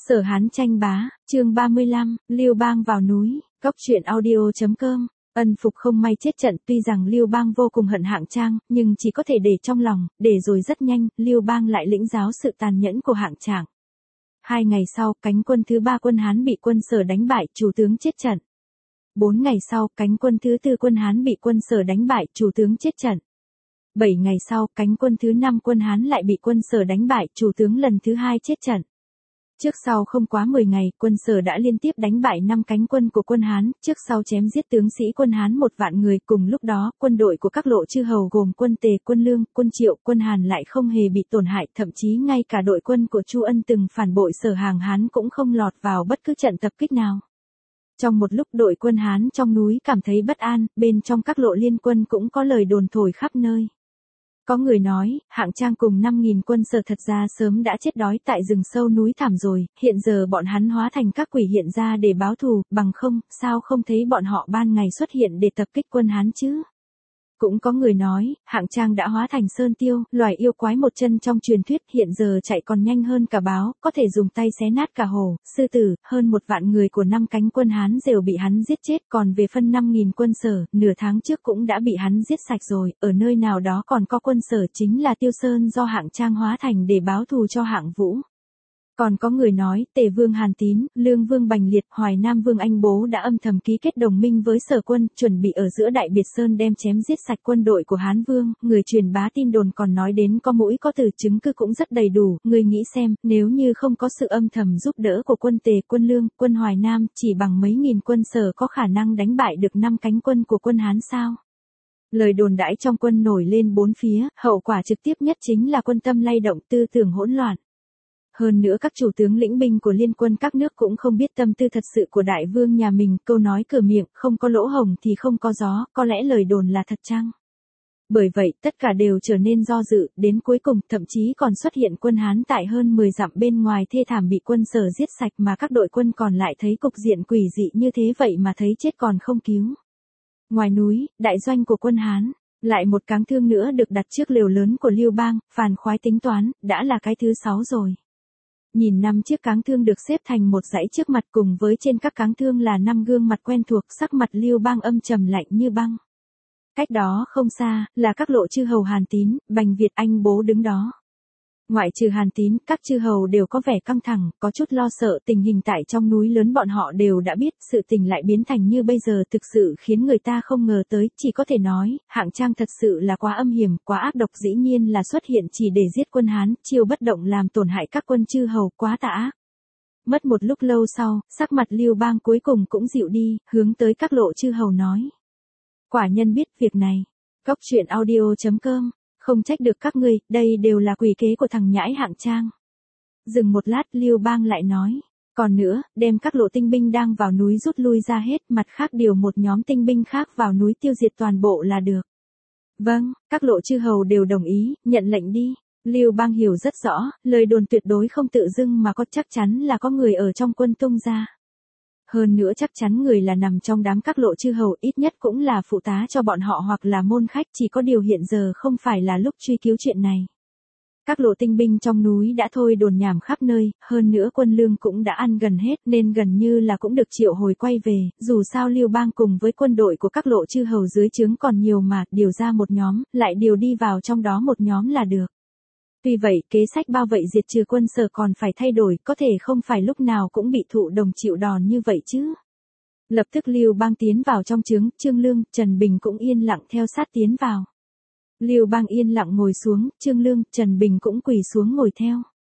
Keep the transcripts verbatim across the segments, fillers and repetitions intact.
Sở Hán tranh bá, chương ba mươi lăm, Lưu Bang vào núi, Cốc truyện audio chấm com. Ân Phục không may chết trận, tuy rằng Lưu Bang vô cùng hận Hạng Trang, nhưng chỉ có thể để trong lòng, để rồi rất nhanh, Lưu Bang lại lĩnh giáo sự tàn nhẫn của Hạng Trang. Hai ngày sau, cánh quân thứ ba quân Hán bị quân Sở đánh bại, chủ tướng chết trận. Bốn ngày sau, cánh quân thứ tư quân Hán bị quân Sở đánh bại, chủ tướng chết trận. Bảy ngày sau, cánh quân thứ năm quân Hán lại bị quân Sở đánh bại, chủ tướng lần thứ hai chết trận. Trước sau không quá mười ngày, quân Sở đã liên tiếp đánh bại năm cánh quân của quân Hán, trước sau chém giết tướng sĩ quân Hán một vạn người. Cùng lúc đó, quân đội của các lộ chư hầu gồm quân Tề, quân Lương, quân Triệu, quân Hàn lại không hề bị tổn hại, thậm chí ngay cả đội quân của Chu Ân từng phản bội Sở hàng Hán cũng không lọt vào bất cứ trận tập kích nào. Trong một lúc đội quân Hán trong núi cảm thấy bất an, bên trong các lộ liên quân cũng có lời đồn thổi khắp nơi. Có người nói, Hạng Trang cùng năm nghìn quân Sở thật ra sớm đã chết đói tại rừng sâu núi thẳm rồi, hiện giờ bọn hắn hóa thành các quỷ hiện ra để báo thù, bằng không, sao không thấy bọn họ ban ngày xuất hiện để tập kích quân Hán chứ? Cũng có người nói, Hạng Trang đã hóa thành Sơn Tiêu, loài yêu quái một chân trong truyền thuyết, hiện giờ chạy còn nhanh hơn cả báo, có thể dùng tay xé nát cả hổ, sư tử, hơn một vạn người của năm cánh quân Hán đều bị hắn giết chết, còn về phân năm nghìn quân Sở, nửa tháng trước cũng đã bị hắn giết sạch rồi, ở nơi nào đó còn có quân Sở chính là Tiêu Sơn do Hạng Trang hóa thành để báo thù cho Hạng Vũ. Còn có người nói, Tề Vương Hàn Tín, Lương Vương Bành Liệt, Hoài Nam Vương Anh Bố đã âm thầm ký kết đồng minh với Sở quân, chuẩn bị ở giữa Đại Biệt Sơn đem chém giết sạch quân đội của Hán Vương. Người truyền bá tin đồn còn nói đến có mũi có từ, chứng cứ cũng rất đầy đủ. Người nghĩ xem, nếu như không có sự âm thầm giúp đỡ của quân Tề, quân Lương, quân Hoài Nam, chỉ bằng mấy nghìn quân Sở có khả năng đánh bại được năm cánh quân của quân Hán sao? Lời đồn đãi trong quân nổi lên bốn phía, hậu quả trực tiếp nhất chính là quân tâm lay động, tư tưởng hỗn loạn. Hơn nữa các chủ tướng lĩnh binh của liên quân các nước cũng không biết tâm tư thật sự của đại vương nhà mình, câu nói cửa miệng, không có lỗ hổng thì không có gió, có lẽ lời đồn là thật chăng? Bởi vậy, tất cả đều trở nên do dự, đến cuối cùng, thậm chí còn xuất hiện quân Hán tại hơn mười dặm bên ngoài thê thảm bị quân Sở giết sạch mà các đội quân còn lại thấy cục diện quỷ dị như thế vậy mà thấy chết còn không cứu. Ngoài núi, đại doanh của quân Hán. Lại một cáng thương nữa được đặt trước lều lớn của Lưu Bang, phàn khoái tính toán, đã là cái thứ sáu rồi. Nhìn năm chiếc cáng thương được xếp thành một dãy trước mặt, cùng với trên các cáng thương là năm gương mặt quen thuộc, sắc mặt Lưu Bang âm trầm lạnh như băng. Cách đó không xa, là các lộ chư hầu Hàn Tín, Bành Việt, Anh Bố đứng đó. Ngoại trừ Hàn Tín, các chư hầu đều có vẻ căng thẳng, có chút lo sợ. Tình hình tại trong núi lớn bọn họ đều đã biết, sự tình lại biến thành như bây giờ thực sự khiến người ta không ngờ tới. Chỉ có thể nói, Hạng Trang thật sự là quá âm hiểm, quá ác độc, dĩ nhiên là xuất hiện chỉ để giết quân Hán, chiêu bất động làm tổn hại các quân chư hầu, quá tà ác. Mất một lúc lâu sau, sắc mặt Lưu Bang cuối cùng cũng dịu đi, hướng tới các lộ chư hầu nói. Quả nhân biết việc này. Cốc truyện audio chấm com. Không trách được các ngươi, đây đều là quỷ kế của thằng nhãi Hạng Trang. Dừng một lát, Lưu Bang lại nói. Còn nữa, đem các lộ tinh binh đang vào núi rút lui ra hết, mặt khác điều một nhóm tinh binh khác vào núi tiêu diệt toàn bộ là được. Vâng, các lộ chư hầu đều đồng ý, nhận lệnh đi. Lưu Bang hiểu rất rõ, lời đồn tuyệt đối không tự dưng mà có, chắc chắn là có người ở trong quân tung ra. Hơn nữa chắc chắn người là nằm trong đám các lộ chư hầu, ít nhất cũng là phụ tá cho bọn họ hoặc là môn khách, chỉ có điều hiện giờ không phải là lúc truy cứu chuyện này. Các lộ tinh binh trong núi đã thôi đồn nhảm khắp nơi, hơn nữa quân lương cũng đã ăn gần hết nên gần như là cũng được triệu hồi quay về, dù sao Lưu Bang cùng với quân đội của các lộ chư hầu dưới trướng còn nhiều mà, điều ra một nhóm, lại điều đi vào trong đó một nhóm là được. Tuy vậy, kế sách bao vậy diệt trừ quân Sở còn phải thay đổi, có thể không phải lúc nào cũng bị thụ đồng chịu đòn như vậy chứ. Lập tức Lưu Bang tiến vào trong trướng, Trương Lương, Trần Bình cũng yên lặng theo sát tiến vào. Lưu Bang yên lặng ngồi xuống, Trương Lương, Trần Bình cũng quỳ xuống ngồi theo.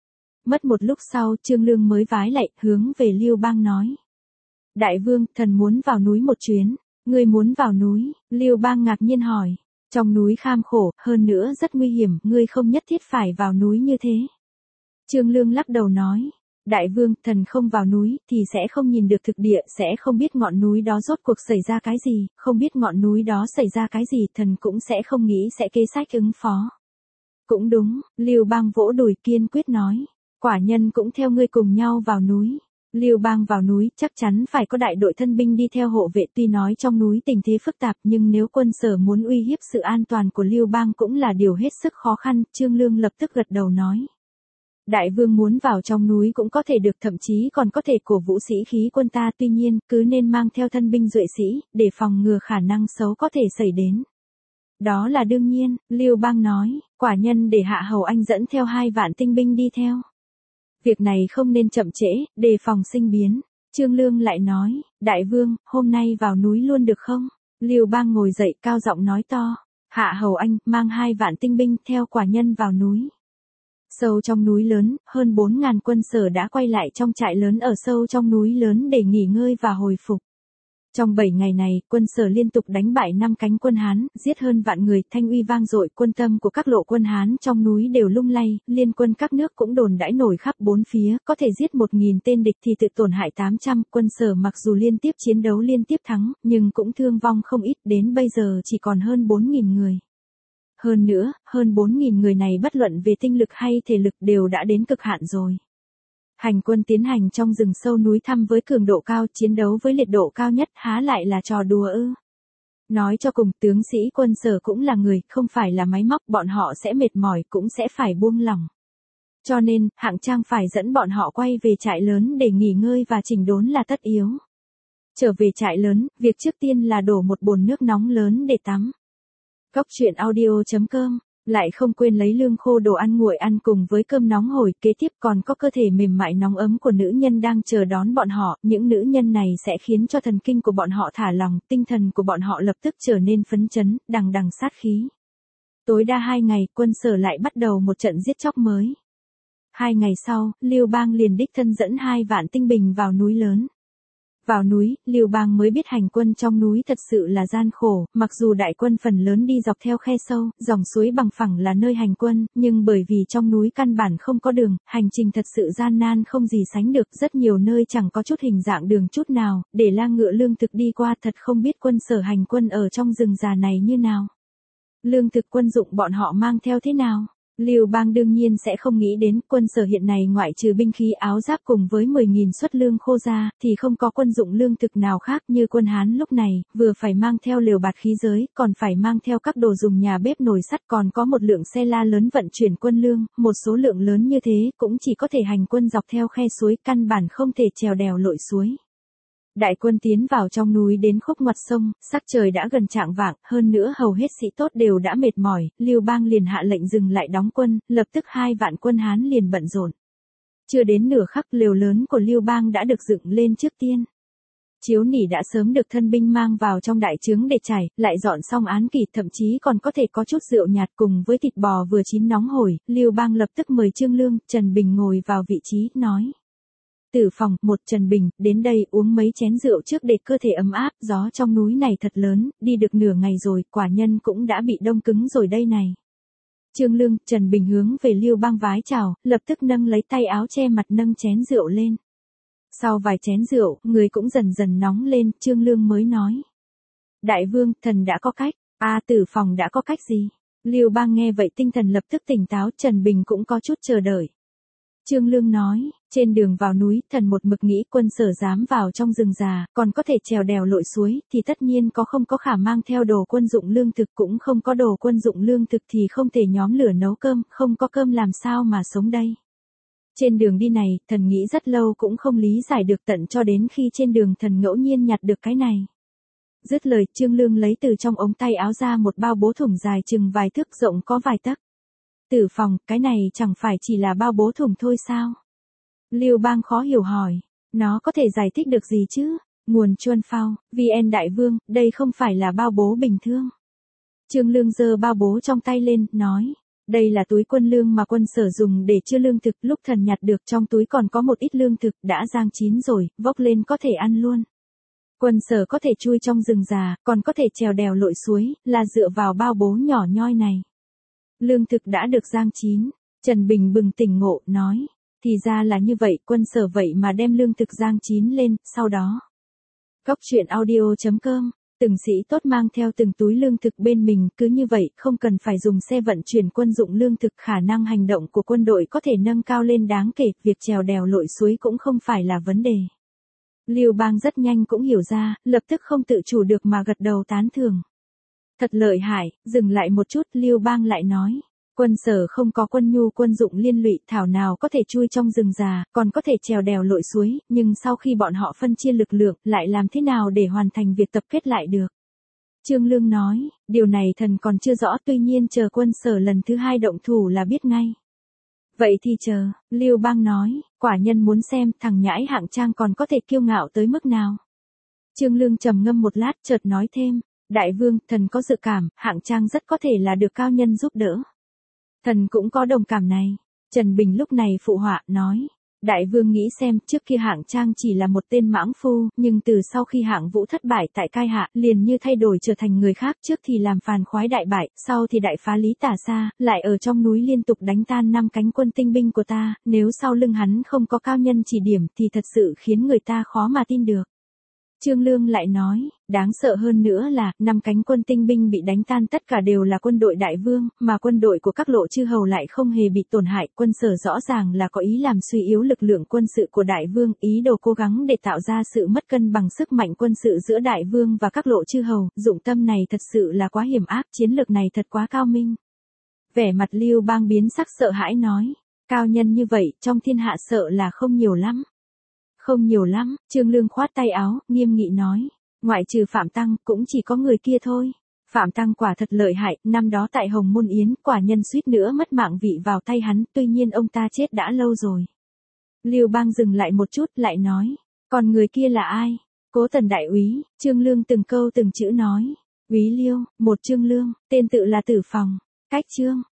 Mất một lúc sau, Trương Lương mới vái lạy, hướng về Lưu Bang nói. Đại vương, thần muốn vào núi một chuyến. Ngươi muốn vào núi? Lưu Bang ngạc nhiên hỏi. Trong núi kham khổ, hơn nữa rất nguy hiểm, ngươi không nhất thiết phải vào núi như thế. Trương Lương lắc đầu nói, đại vương, thần không vào núi, thì sẽ không nhìn được thực địa, sẽ không biết ngọn núi đó rốt cuộc xảy ra cái gì, không biết ngọn núi đó xảy ra cái gì, thần cũng sẽ không nghĩ sẽ kế sách ứng phó. Cũng đúng, Lưu Bang vỗ đùi kiên quyết nói, quả nhân cũng theo ngươi cùng nhau vào núi. Lưu Bang vào núi, chắc chắn phải có đại đội thân binh đi theo hộ vệ, tuy nói trong núi tình thế phức tạp, nhưng nếu quân Sở muốn uy hiếp sự an toàn của Lưu Bang cũng là điều hết sức khó khăn, Trương Lương lập tức gật đầu nói. Đại vương muốn vào trong núi cũng có thể được, thậm chí còn có thể cổ vũ sĩ khí quân ta, tuy nhiên, cứ nên mang theo thân binh duệ sĩ, để phòng ngừa khả năng xấu có thể xảy đến. Đó là đương nhiên, Lưu Bang nói, quả nhân để Hạ Hầu Anh dẫn theo hai vạn tinh binh đi theo. Việc này không nên chậm trễ, đề phòng sinh biến. Trương Lương lại nói, đại vương, hôm nay vào núi luôn được không? Lưu Bang ngồi dậy cao giọng nói to, Hạ Hầu Anh, mang hai vạn tinh binh theo quả nhân vào núi. Sâu trong núi lớn, hơn bốn ngàn quân Sở đã quay lại trong trại lớn ở sâu trong núi lớn để nghỉ ngơi và hồi phục. Trong bảy ngày này, quân Sở liên tục đánh bại năm cánh quân Hán, giết hơn vạn người, thanh uy vang dội, quân tâm của các lộ quân Hán trong núi đều lung lay, liên quân các nước cũng đồn đãi nổi khắp bốn phía, có thể giết một nghìn tên địch thì tự tổn hại tám trăm, quân Sở mặc dù liên tiếp chiến đấu liên tiếp thắng, nhưng cũng thương vong không ít, đến bây giờ chỉ còn hơn bốn nghìn người. Hơn nữa, hơn bốn nghìn người này bất luận về tinh lực hay thể lực đều đã đến cực hạn rồi. Hành quân tiến hành trong rừng sâu núi thăm với cường độ cao, chiến đấu với liệt độ cao nhất, há lại là trò đùa ư? Nói cho cùng, tướng sĩ quân Sở cũng là người, không phải là máy móc, bọn họ sẽ mệt mỏi, cũng sẽ phải buông lỏng. Cho nên, Hạng Trang phải dẫn bọn họ quay về trại lớn để nghỉ ngơi và chỉnh đốn là tất yếu. Trở về trại lớn, việc trước tiên là đổ một bồn nước nóng lớn để tắm. Góc truyện audio chấm com, lại không quên lấy lương khô đồ ăn nguội ăn cùng với cơm nóng hổi, kế tiếp còn có cơ thể mềm mại nóng ấm của nữ nhân đang chờ đón bọn họ, những nữ nhân này sẽ khiến cho thần kinh của bọn họ thả lỏng, tinh thần của bọn họ lập tức trở nên phấn chấn, đằng đằng sát khí. Tối đa hai ngày, quân Sở lại bắt đầu một trận giết chóc mới. Hai ngày sau, Lưu Bang liền đích thân dẫn hai vạn tinh binh vào núi lớn. Vào núi, Lưu Bang mới biết hành quân trong núi thật sự là gian khổ, mặc dù đại quân phần lớn đi dọc theo khe sâu, dòng suối bằng phẳng là nơi hành quân, nhưng bởi vì trong núi căn bản không có đường, hành trình thật sự gian nan không gì sánh được, rất nhiều nơi chẳng có chút hình dạng đường chút nào, để lang ngựa lương thực đi qua, thật không biết quân Sở hành quân ở trong rừng già này như nào. Lương thực quân dụng bọn họ mang theo thế nào? Lưu Bang đương nhiên sẽ không nghĩ đến, quân Sở hiện này ngoại trừ binh khí áo giáp cùng với mười nghìn suất lương khô ra, thì không có quân dụng lương thực nào khác, như quân Hán lúc này, vừa phải mang theo lều bạt khí giới, còn phải mang theo các đồ dùng nhà bếp nồi sắt, còn có một lượng xe la lớn vận chuyển quân lương, một số lượng lớn như thế, cũng chỉ có thể hành quân dọc theo khe suối, căn bản không thể trèo đèo lội suối. Đại quân tiến vào trong núi đến khúc ngoặt sông, sắc trời đã gần chạng vạng, hơn nữa hầu hết sĩ tốt đều đã mệt mỏi, Lưu Bang liền hạ lệnh dừng lại đóng quân, lập tức hai vạn quân Hán liền bận rộn. Chưa đến nửa khắc, lều lớn của Lưu Bang đã được dựng lên trước tiên. Chiếu nỉ đã sớm được thân binh mang vào trong đại trướng để trải, lại dọn xong án kỷ, thậm chí còn có thể có chút rượu nhạt cùng với thịt bò vừa chín nóng hổi, Lưu Bang lập tức mời Trương Lương, Trần Bình ngồi vào vị trí, nói. Tử phòng, một Trần Bình, đến đây uống mấy chén rượu trước để cơ thể ấm áp, gió trong núi này thật lớn, đi được nửa ngày rồi, quả nhân cũng đã bị đông cứng rồi đây này. Trương Lương, Trần Bình hướng về Lưu Bang vái chào, lập tức nâng lấy tay áo che mặt nâng chén rượu lên. Sau vài chén rượu, người cũng dần dần nóng lên, Trương Lương mới nói. Đại vương, thần đã có cách, a à, Tử phòng đã có cách gì? Lưu Bang nghe vậy tinh thần lập tức tỉnh táo, Trần Bình cũng có chút chờ đợi. Trương Lương nói, trên đường vào núi, thần một mực nghĩ quân Sở dám vào trong rừng già, còn có thể trèo đèo lội suối, thì tất nhiên có không có khả mang theo đồ quân dụng lương thực, cũng không có đồ quân dụng lương thực thì không thể nhóm lửa nấu cơm, không có cơm làm sao mà sống đây. Trên đường đi này, thần nghĩ rất lâu cũng không lý giải được, tận cho đến khi trên đường thần ngẫu nhiên nhặt được cái này. Dứt lời, Trương Lương lấy từ trong ống tay áo ra một bao bố thủng dài chừng vài thước, rộng có vài tấc. Tử phòng, cái này chẳng phải chỉ là bao bố thủng thôi sao? Lưu Bang khó hiểu hỏi, nó có thể giải thích được gì chứ? Nguồn Chuân Phao, vê en Đại Vương, đây không phải là bao bố bình thường. Trương Lương giơ bao bố trong tay lên, nói, đây là túi quân lương mà quân Sở dùng để chứa lương thực, lúc thần nhặt được trong túi còn có một ít lương thực đã rang chín rồi, vốc lên có thể ăn luôn. Quân Sở có thể chui trong rừng già, còn có thể trèo đèo lội suối, là dựa vào bao bố nhỏ nhoi này. Lương thực đã được rang chín, Trần Bình bừng tỉnh ngộ, nói, thì ra là như vậy, quân Sở vậy mà đem lương thực rang chín lên, sau đó. Góc truyện audio chấm com, từng sĩ tốt mang theo từng túi lương thực bên mình, cứ như vậy, không cần phải dùng xe vận chuyển quân dụng lương thực, khả năng hành động của quân đội có thể nâng cao lên đáng kể, việc trèo đèo lội suối cũng không phải là vấn đề. Lưu Bang rất nhanh cũng hiểu ra, lập tức không tự chủ được mà gật đầu tán thưởng. Thật lợi hại, dừng lại một chút, Lưu Bang lại nói. Quân Sở không có quân nhu quân dụng liên lụy, thảo nào có thể chui trong rừng già, còn có thể trèo đèo lội suối, nhưng sau khi bọn họ phân chia lực lượng, lại làm thế nào để hoàn thành việc tập kết lại được? Trương Lương nói, điều này thần còn chưa rõ, tuy nhiên chờ Quân Sở lần thứ hai động thủ là biết ngay. Vậy thì chờ, Lưu Bang nói, quả nhân muốn xem thằng nhãi Hạng Trang còn có thể kiêu ngạo tới mức nào. Trương Lương trầm ngâm một lát chợt nói thêm, đại vương, thần có dự cảm, Hạng Trang rất có thể là được cao nhân giúp đỡ. Thần cũng có đồng cảm này. Trần Bình lúc này phụ họa, nói, đại vương nghĩ xem, trước kia Hạng Trang chỉ là một tên mãng phu, nhưng từ sau khi Hạng Vũ thất bại tại Cai Hạ, liền như thay đổi trở thành người khác, trước thì làm phàn khoái đại bại, sau thì đại phá Lý Tả Xa, lại ở trong núi liên tục đánh tan năm cánh quân tinh binh của ta, nếu sau lưng hắn không có cao nhân chỉ điểm thì thật sự khiến người ta khó mà tin được. Trương Lương lại nói, đáng sợ hơn nữa là, năm cánh quân tinh binh bị đánh tan tất cả đều là quân đội đại vương, mà quân đội của các lộ chư hầu lại không hề bị tổn hại. Quân Sở rõ ràng là có ý làm suy yếu lực lượng quân sự của đại vương, ý đồ cố gắng để tạo ra sự mất cân bằng sức mạnh quân sự giữa đại vương và các lộ chư hầu. Dụng tâm này thật sự là quá hiểm ác, chiến lược này thật quá cao minh. Vẻ mặt Lưu Bang biến sắc sợ hãi nói, cao nhân như vậy, trong thiên hạ sợ là không nhiều lắm. Không nhiều lắm, Trương Lương khoát tay áo, nghiêm nghị nói, ngoại trừ Phạm Tăng, cũng chỉ có người kia thôi. Phạm Tăng quả thật lợi hại, năm đó tại Hồng Môn Yến, quả nhân suýt nữa mất mạng vị vào tay hắn, tuy nhiên ông ta chết đã lâu rồi. Lưu Bang dừng lại một chút, lại nói, còn người kia là ai? Cố Tần đại úy. Trương Lương từng câu từng chữ nói, úy Liêu, một Trương Lương, tên tự là Tử Phòng, cách Trương.